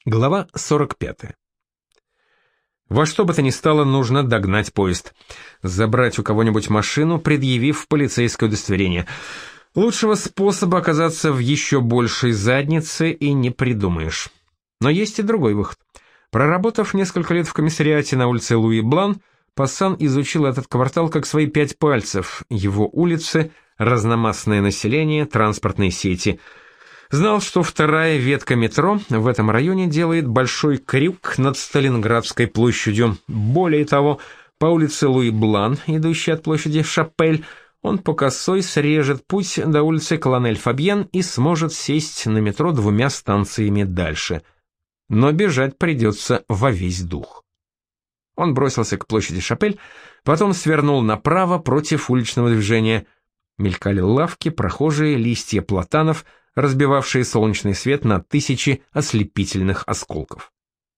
Глава 45. Во что бы то ни стало, нужно догнать поезд. Забрать у кого-нибудь машину, предъявив полицейское удостоверение. Лучшего способа оказаться в еще большей заднице и не придумаешь. Но есть и другой выход. Проработав несколько лет в комиссариате на улице Луи Блан, Пассан изучил этот квартал как свои 5 пальцев, его улицы, разномастное население, транспортные сети. Знал, что вторая ветка метро в этом районе делает большой крюк над Сталинградской площадью. Более того, по улице Луи Блан, идущей от площади Шапель, он по косой срежет путь до улицы Колонель Фабьен и сможет сесть на метро 2 станциями дальше. Но бежать придется во весь дух. Он бросился к площади Шапель, потом свернул направо против уличного движения. Мелькали лавки, прохожие, листья платанов, разбивавшие солнечный свет на тысячи ослепительных осколков.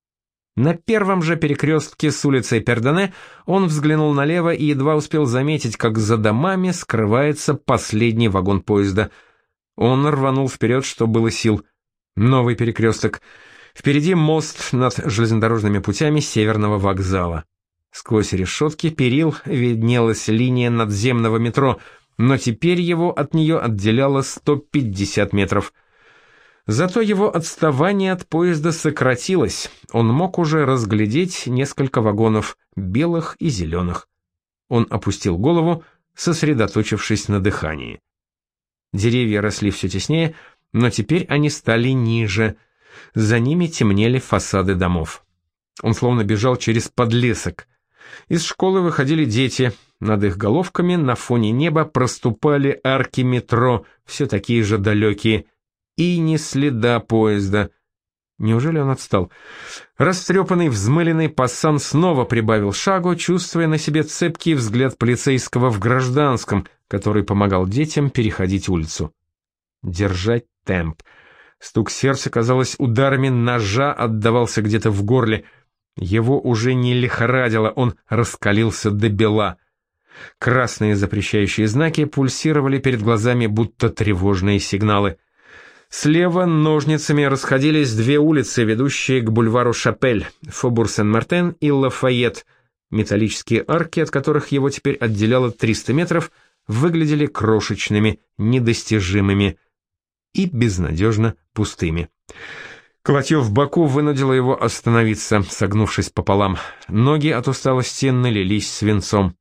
На первом же перекрестке с улицей Пердоне он взглянул налево и едва успел заметить, как за домами скрывается последний вагон поезда. Он рванул вперед, что было сил. Новый перекресток. Впереди мост над железнодорожными путями Северного вокзала. Сквозь решетки перил виднелась линия надземного метро, но теперь его от нее отделяло 150 метров. Зато его отставание от поезда сократилось, он мог уже разглядеть несколько вагонов, белых и зеленых. Он опустил голову, сосредоточившись на дыхании. Деревья росли все теснее, но теперь они стали ниже. За ними темнели фасады домов. Он словно бежал через подлесок. Из школы выходили дети. Над их головками на фоне неба проступали арки метро, все такие же далекие. И ни следа поезда. Неужели он отстал? Растрепанный, взмыленный Пассан снова прибавил шагу, чувствуя на себе цепкий взгляд полицейского в гражданском, который помогал детям переходить улицу. Держать темп. Стук сердца, казалось, ударами ножа отдавался где-то в горле. Его уже не лихорадило, он раскалился до бела. Красные запрещающие знаки пульсировали перед глазами, будто тревожные сигналы. Слева ножницами расходились 2 улицы, ведущие к бульвару Шапель, Фобур-Сен-Мартен и Лафайет. Металлические арки, от которых его теперь отделяло 300 метров, выглядели крошечными, недостижимыми и безнадежно пустыми. Колотье в боку вынудило его остановиться, согнувшись пополам. Ноги от усталости налились свинцом.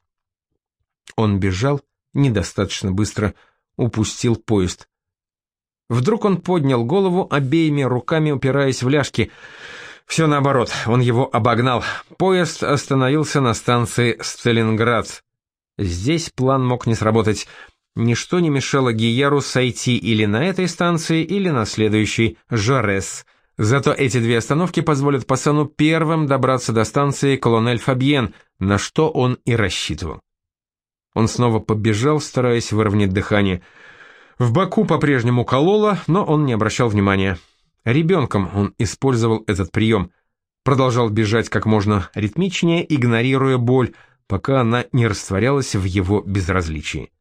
Он бежал недостаточно быстро, упустил поезд. Вдруг он поднял голову, обеими руками упираясь в ляжки. Все наоборот, он его обогнал. Поезд остановился на станции Сталинград. Здесь план мог не сработать. Ничто не мешало Гияру сойти или на этой станции, или на следующей, Жорес. Зато эти 2 остановки позволят Пассану первым добраться до станции Колонель Фабьен, на что он и рассчитывал. Он снова побежал, стараясь выровнять дыхание. В боку по-прежнему кололо, но он не обращал внимания. Ребенком он использовал этот прием. Продолжал бежать как можно ритмичнее, игнорируя боль, пока она не растворялась в его безразличии.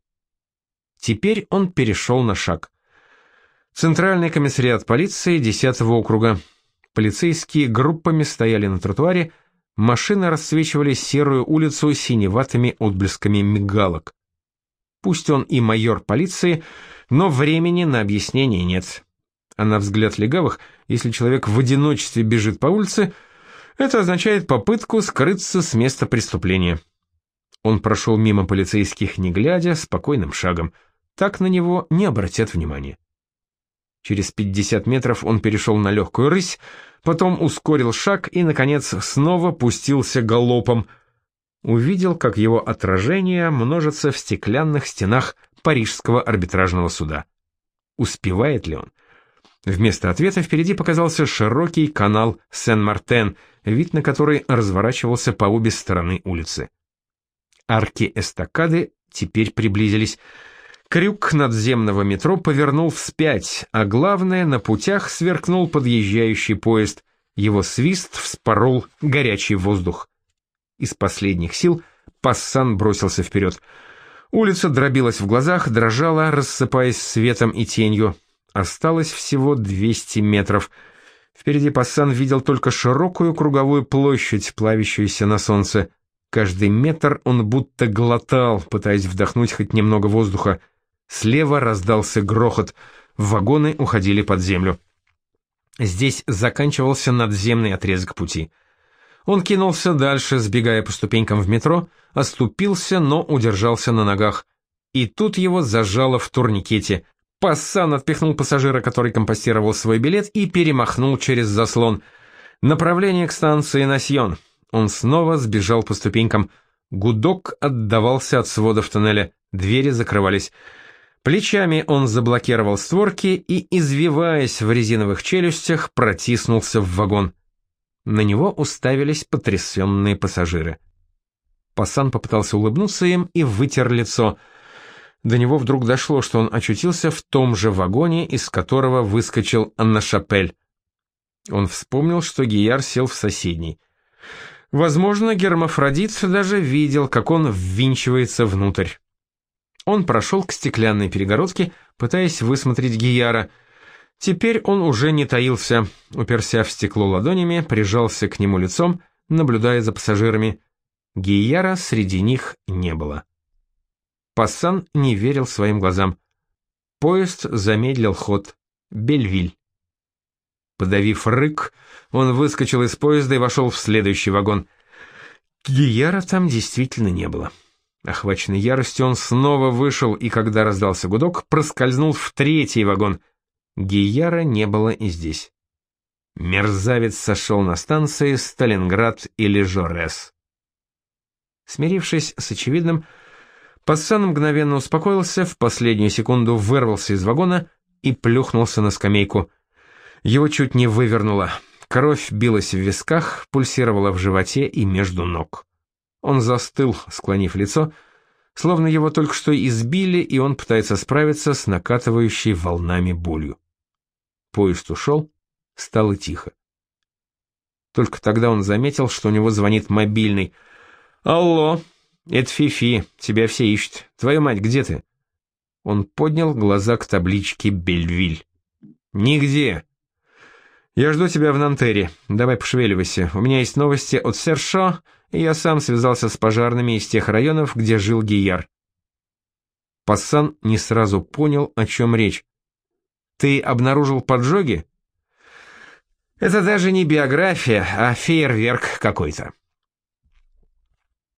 Теперь он перешел на шаг. Центральный комиссариат полиции 10-го округа. Полицейские группами стояли на тротуаре, машины расцвечивали серую улицу синеватыми отблесками мигалок. Пусть он и майор полиции, но времени на объяснение нет. А на взгляд легавых, если человек в одиночестве бежит по улице, это означает попытку скрыться с места преступления. Он прошел мимо полицейских, не глядя, спокойным шагом. Так на него не обратят внимания. Через 50 метров он перешел на легкую рысь, потом ускорил шаг и, наконец, снова пустился галопом. Увидел, как его отражение множится в стеклянных стенах Парижского арбитражного суда. Успевает ли он? Вместо ответа впереди показался широкий канал Сен-Мартен, вид на который разворачивался по обе стороны улицы. Арки эстакады теперь приблизились. Крюк надземного метро повернул вспять, а главное, на путях сверкнул подъезжающий поезд. Его свист вспорол горячий воздух. Из последних сил Пассан бросился вперед. Улица дробилась в глазах, дрожала, рассыпаясь светом и тенью. Осталось всего 200 метров. Впереди Пассан видел только широкую круговую площадь, плавящуюся на солнце. Каждый метр он будто глотал, пытаясь вдохнуть хоть немного воздуха. Слева раздался грохот, вагоны уходили под землю. Здесь заканчивался надземный отрезок пути. Он кинулся дальше, сбегая по ступенькам в метро, оступился, но удержался на ногах. И тут его зажало в турникете. Пассан отпихнул пассажира, который компостировал свой билет, и перемахнул через заслон. Направление к станции Насьон. Он снова сбежал по ступенькам. Гудок отдавался от сводов тоннеля. Двери закрывались. Плечами он заблокировал створки и, извиваясь в резиновых челюстях, протиснулся в вагон. На него уставились потрясенные пассажиры. Пассан попытался улыбнуться им и вытер лицо. До него вдруг дошло, что он очутился в том же вагоне, из которого выскочил Анна-Шапель. Он вспомнил, что Гияр сел в соседний. Возможно, гермафродит даже видел, как он ввинчивается внутрь. Он прошел к стеклянной перегородке, пытаясь высмотреть Гияра. Теперь он уже не таился, уперся в стекло ладонями, прижался к нему лицом, наблюдая за пассажирами. Гияра среди них не было. Пассан не верил своим глазам. Поезд замедлил ход. Бельвиль. Подавив рык, он выскочил из поезда и вошел в следующий вагон. Гияра там действительно не было. Охваченный яростью, он снова вышел, и когда раздался гудок, проскользнул в третий вагон. Гияра не было и здесь. Мерзавец сошел на станции Сталинград или Жорес. Смирившись с очевидным, Пассан мгновенно успокоился, в последнюю секунду вырвался из вагона и плюхнулся на скамейку. Его чуть не вывернуло. Кровь билась в висках, пульсировала в животе и между ног. Он застыл, склонив лицо, словно его только что избили, и он пытается справиться с накатывающей волнами болью. Поезд ушел, стало тихо. Только тогда он заметил, что у него звонит мобильный. «Алло, это Фифи, тебя все ищут. Твою мать, где ты?» Он поднял глаза к табличке «Бельвиль». «Нигде. Я жду тебя в Нантере. Давай пошевеливайся. У меня есть новости от Сершо, и я сам связался с пожарными из тех районов, где жил Гияр». Пассан не сразу понял, о чем речь. «Ты обнаружил поджоги?» «Это даже не биография, а фейерверк какой-то.